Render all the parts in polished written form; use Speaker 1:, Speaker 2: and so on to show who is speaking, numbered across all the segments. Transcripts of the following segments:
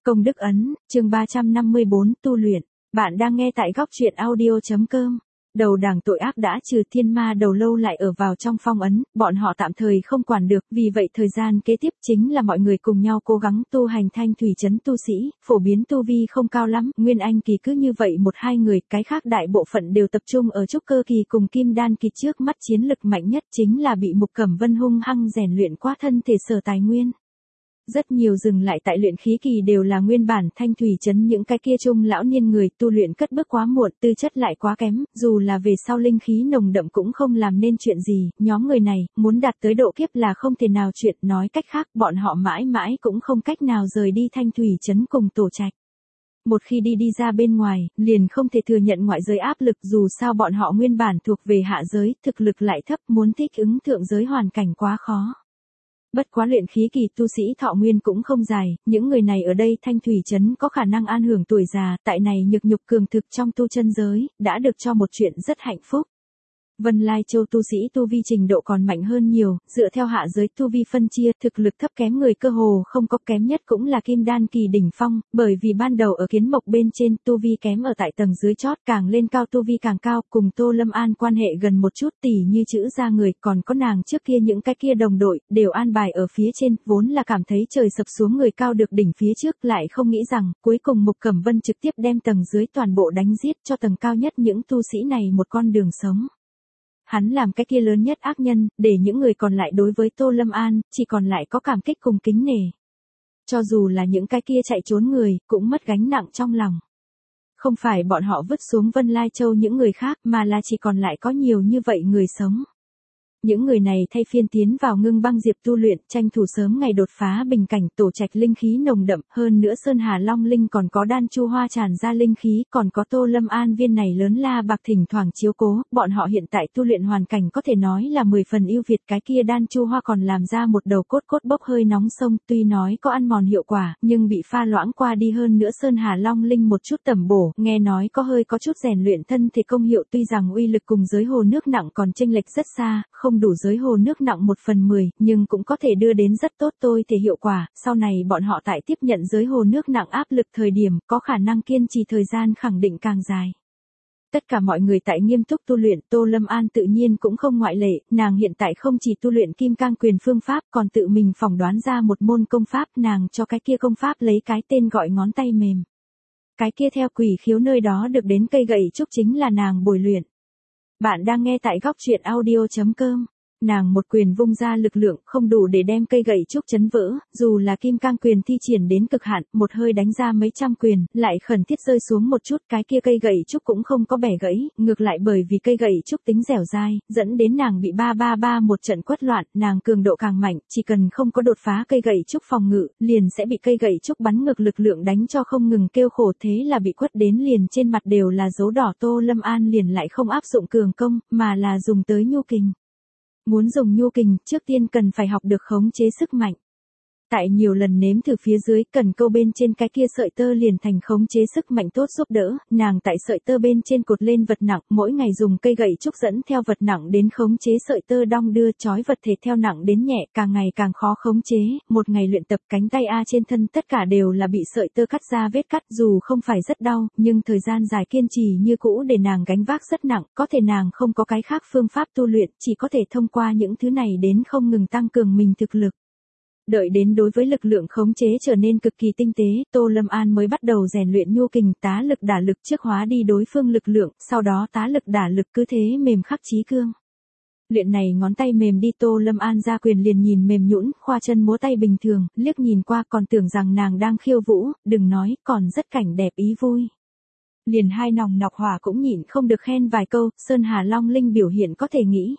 Speaker 1: Công đức ấn, chương 354, tu luyện. Bạn đang nghe tại góc truyện audio.com. Đầu đảng tội ác đã trừ, thiên ma đầu lâu lại ở vào trong phong ấn, bọn họ tạm thời không quản được, vì vậy thời gian kế tiếp chính là mọi người cùng nhau cố gắng tu hành. Thanh thủy trấn tu sĩ, phổ biến tu vi không cao lắm, Nguyên Anh kỳ cứ như vậy một hai người, cái khác đại bộ phận đều tập trung ở trúc cơ kỳ cùng kim đan kỳ. Trước mắt chiến lực mạnh nhất chính là bị Mục Cẩm Vân hung hăng rèn luyện qua thân thể sở tài nguyên. Rất nhiều dừng lại tại luyện khí kỳ đều là nguyên bản. Thanh thủy trấn những cái kia trung lão niên người tu luyện cất bước quá muộn, tư chất lại quá kém, dù là về sau linh khí nồng đậm cũng không làm nên chuyện gì. Nhóm người này, muốn đạt tới độ kiếp là không thể nào chuyện, nói cách khác, bọn họ mãi mãi cũng không cách nào rời đi Thanh thủy trấn cùng tổ trạch. Một khi đi ra bên ngoài, liền không thể thừa nhận ngoại giới áp lực, dù sao bọn họ nguyên bản thuộc về hạ giới, thực lực lại thấp, muốn thích ứng thượng giới hoàn cảnh quá khó. Bất quá luyện khí kỳ tu sĩ thọ nguyên cũng không dài, những người này ở đây Thanh thủy trấn có khả năng an hưởng tuổi già, tại này nhược cường thực trong tu chân giới, đã được cho một chuyện rất hạnh phúc. Vân Lai Châu tu sĩ tu vi trình độ còn mạnh hơn nhiều, dựa theo hạ giới tu vi phân chia, thực lực thấp kém người cơ hồ không có, kém nhất cũng là kim đan kỳ đỉnh phong, bởi vì ban đầu ở kiến mộc bên trên tu vi kém ở tại tầng dưới chót, càng lên cao tu vi càng cao. Cùng Tô Lâm An quan hệ gần một chút, tỉ như chữ ra người, còn có nàng trước kia những cái kia đồng đội, đều an bài ở phía trên, vốn là cảm thấy trời sập xuống người cao được đỉnh phía trước, lại không nghĩ rằng, cuối cùng Mục Cẩm Vân trực tiếp đem tầng dưới toàn bộ đánh giết, cho tầng cao nhất những tu sĩ này một con đường sống. Hắn làm cái kia lớn nhất ác nhân, để những người còn lại đối với Tô Lâm An, chỉ còn lại có cảm kích cùng kính nể. Cho dù là những cái kia chạy trốn người, cũng mất gánh nặng trong lòng. Không phải bọn họ vứt xuống Vân Lai Châu những người khác, mà là chỉ còn lại có nhiều như vậy người sống. Những người này thay phiên tiến vào Ngưng Băng Diệp tu luyện, tranh thủ sớm ngày đột phá bình cảnh. Tổ trạch linh khí nồng đậm, hơn nữa Sơn Hà Long Linh còn có Đan Chu Hoa tràn ra linh khí, còn có Tô Lâm An viên này lớn la bạc thỉnh thoảng chiếu cố, bọn họ hiện tại tu luyện hoàn cảnh có thể nói là 10 phần ưu việt. Cái kia Đan Chu Hoa còn làm ra một đầu cốt bốc hơi nóng sông, tuy nói có ăn mòn hiệu quả, nhưng bị pha loãng qua đi, hơn nữa Sơn Hà Long Linh một chút tẩm bổ, nghe nói có chút rèn luyện thân thể công hiệu. Tuy rằng uy lực cùng giới hồ nước nặng còn chênh lệch rất xa, không đủ giới hồ nước nặng 1/10, nhưng cũng có thể đưa đến rất tốt tôi thể hiệu quả. Sau này bọn họ tại tiếp nhận giới hồ nước nặng áp lực thời điểm, có khả năng kiên trì thời gian khẳng định càng dài. Tất cả mọi người tại nghiêm túc tu luyện, Tô Lâm An tự nhiên cũng không ngoại lệ, nàng hiện tại không chỉ tu luyện Kim Cang Quyền phương pháp, còn tự mình phỏng đoán ra một môn công pháp, nàng cho cái kia công pháp lấy cái tên gọi ngón tay mềm. Cái kia theo Quỷ Khiếu nơi đó được đến cây gậy trúc chính là nàng bồi luyện. Bạn đang nghe tại góc truyện audio.com. Nàng một quyền vung ra lực lượng không đủ để đem cây gậy trúc chấn vỡ, dù là Kim Cang Quyền thi triển đến cực hạn, một hơi đánh ra mấy trăm quyền, lại khẩn thiết rơi xuống một chút, cái kia cây gậy trúc cũng không có bẻ gãy, ngược lại bởi vì cây gậy trúc tính dẻo dai, dẫn đến nàng bị một trận quất loạn. Nàng cường độ càng mạnh, chỉ cần không có đột phá cây gậy trúc phòng ngự, liền sẽ bị cây gậy trúc bắn ngược lực lượng đánh cho không ngừng kêu khổ, thế là bị quất đến liền trên mặt đều là dấu đỏ. Tô Lâm An liền lại không áp dụng cường công, mà là dùng tới nhu kình. Muốn dùng nhu kình, trước tiên cần phải học được khống chế sức mạnh. Tại nhiều lần nếm thử phía dưới, cần câu bên trên cái kia sợi tơ liền thành khống chế sức mạnh tốt giúp đỡ. Nàng tại sợi tơ bên trên cột lên vật nặng, mỗi ngày dùng cây gậy trúc dẫn theo vật nặng đến khống chế sợi tơ đong đưa, trói vật thể theo nặng đến nhẹ, càng ngày càng khó khống chế. Một ngày luyện tập, cánh tay trên thân tất cả đều là bị sợi tơ cắt ra vết cắt, dù không phải rất đau, nhưng thời gian dài kiên trì như cũ để nàng gánh vác rất nặng. Có thể nàng không có cái khác phương pháp tu luyện, chỉ có thể thông qua những thứ này đến không ngừng tăng cường mình thực lực. Đợi đến đối với lực lượng khống chế trở nên cực kỳ tinh tế, Tô Lâm An mới bắt đầu rèn luyện nhu kình, tá lực đả lực, trước hóa đi đối phương lực lượng, sau đó tá lực đả lực, cứ thế mềm khắc chí cương. Luyện này ngón tay mềm đi, Tô Lâm An ra quyền liền nhìn mềm nhũn, khoa chân múa tay bình thường, liếc nhìn qua còn tưởng rằng nàng đang khiêu vũ, đừng nói, còn rất cảnh đẹp ý vui. Liền hai nòng nọc hỏa cũng nhịn không được khen vài câu. Sơn Hà Long Linh biểu hiện có thể nghĩ.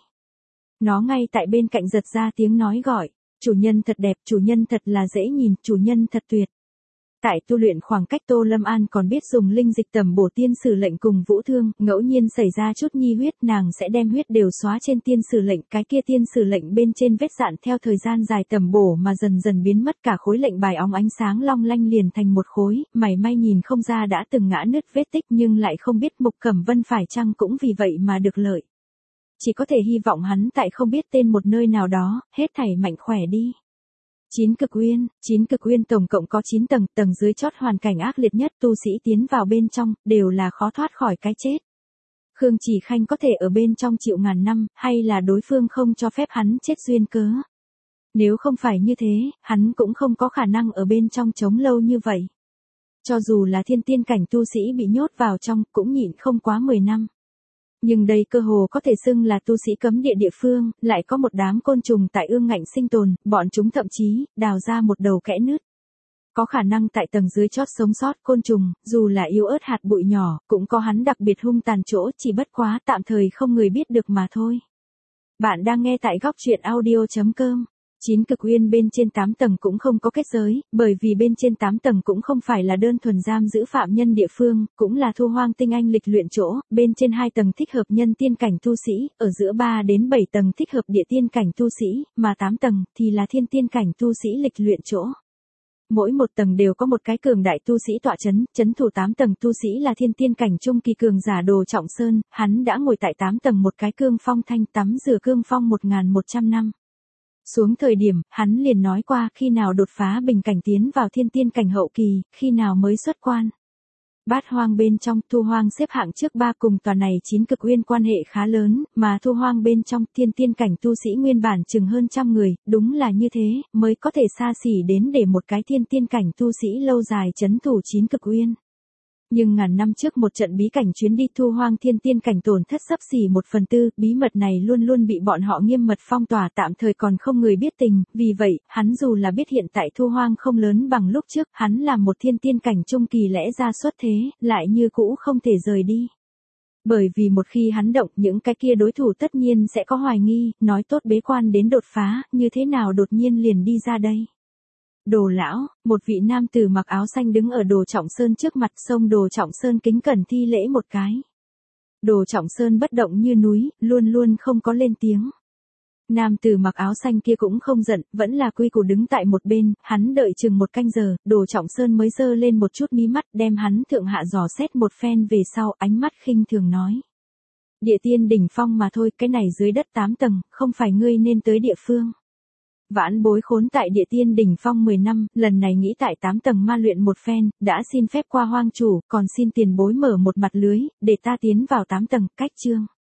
Speaker 1: Nó ngay tại bên cạnh giật ra tiếng nói gọi. Chủ nhân thật đẹp, chủ nhân thật là dễ nhìn, chủ nhân thật tuyệt. Tại tu luyện khoảng cách, Tô Lâm An còn biết dùng linh dịch tẩm bổ tiên sử lệnh cùng vũ thương, ngẫu nhiên xảy ra chút nhi huyết, nàng sẽ đem huyết đều xóa trên tiên sử lệnh, cái kia tiên sử lệnh bên trên vết dạn theo thời gian dài tẩm bổ mà dần dần biến mất, cả khối lệnh bài óng ánh sáng long lanh liền thành một khối, mảy may nhìn không ra đã từng ngã nứt vết tích, nhưng lại không biết Mục Cẩm Vân phải chăng cũng vì vậy mà được lợi. Chỉ có thể hy vọng hắn tại không biết tên một nơi nào đó, hết thảy mạnh khỏe đi. Chín cực uyên tổng cộng có 9 tầng, tầng dưới chót hoàn cảnh ác liệt nhất, tu sĩ tiến vào bên trong, đều là khó thoát khỏi cái chết. Khương Chỉ Khanh có thể ở bên trong chịu ngàn năm, hay là đối phương không cho phép hắn chết duyên cớ. Nếu không phải như thế, hắn cũng không có khả năng ở bên trong chống lâu như vậy. Cho dù là thiên tiên cảnh tu sĩ bị nhốt vào trong, cũng nhịn không quá 10 năm. Nhưng đây cơ hồ có thể xưng là tu sĩ cấm địa địa phương, lại có một đám côn trùng tại ương ngạnh sinh tồn, bọn chúng thậm chí, đào ra một đầu kẽ nứt. Có khả năng tại tầng dưới chót sống sót côn trùng, dù là yếu ớt hạt bụi nhỏ, cũng có hắn đặc biệt hung tàn chỗ, chỉ bất quá tạm thời không người biết được mà thôi. Bạn đang nghe tại góc truyện audio.com. 9 cực uyên bên trên 8 tầng cũng không có kết giới, bởi vì bên trên 8 tầng cũng không phải là đơn thuần giam giữ phạm nhân địa phương, cũng là thu hoang tinh anh lịch luyện chỗ, bên trên 2 tầng thích hợp nhân tiên cảnh tu sĩ, ở giữa 3 đến 7 tầng thích hợp địa tiên cảnh tu sĩ, mà 8 tầng thì là thiên tiên cảnh tu sĩ lịch luyện chỗ. Mỗi một tầng đều có một cái cường đại tu sĩ tọa chấn thủ 8 tầng tu sĩ là thiên tiên cảnh trung kỳ cường giả Đồ Trọng Sơn, hắn đã ngồi tại 8 tầng một cái cương phong thanh tắm rửa cương phong 1100 năm. Xuống thời điểm, hắn liền nói qua khi nào đột phá bình cảnh tiến vào thiên tiên cảnh hậu kỳ, khi nào mới xuất quan. Bát hoang bên trong, Thu Hoang xếp hạng trước 3 cùng tòa này 9 cực uyên quan hệ khá lớn, mà Thu Hoang bên trong thiên tiên cảnh tu sĩ nguyên bản chừng hơn 100 người, đúng là như thế, mới có thể xa xỉ đến để một cái thiên tiên cảnh tu sĩ lâu dài trấn thủ 9 cực uyên. Nhưng ngàn năm trước một trận bí cảnh chuyến đi Thu Hoang thiên tiên cảnh tổn thất xấp xỉ 1/4, bí mật này luôn luôn bị bọn họ nghiêm mật phong tỏa, tạm thời còn không người biết tình, vì vậy, hắn dù là biết hiện tại Thu Hoang không lớn bằng lúc trước, hắn là một thiên tiên cảnh trung kỳ lẽ ra xuất thế, lại như cũ không thể rời đi. Bởi vì một khi hắn động, những cái kia đối thủ tất nhiên sẽ có hoài nghi, nói tốt bế quan đến đột phá, như thế nào đột nhiên liền đi ra đây. Đồ lão, một vị nam tử mặc áo xanh đứng ở Đồ Trọng Sơn trước mặt, xông Đồ Trọng Sơn kính cẩn thi lễ một cái. Đồ Trọng Sơn bất động như núi, luôn luôn không có lên tiếng. Nam tử mặc áo xanh kia cũng không giận, vẫn là quy củ đứng tại một bên, hắn đợi chừng 1 canh giờ, Đồ Trọng Sơn mới giơ lên một chút mí mắt, đem hắn thượng hạ dò xét một phen về sau, ánh mắt khinh thường nói. Địa tiên đỉnh phong mà thôi, cái này dưới đất 8 tầng, không phải ngươi nên tới địa phương. Vãn bối khốn tại địa tiên đỉnh phong 10 năm, lần này nghĩ tại 8 tầng ma luyện một phen, đã xin phép qua hoang chủ, còn xin tiền bối mở một mặt lưới, để ta tiến vào 8 tầng, cách chương.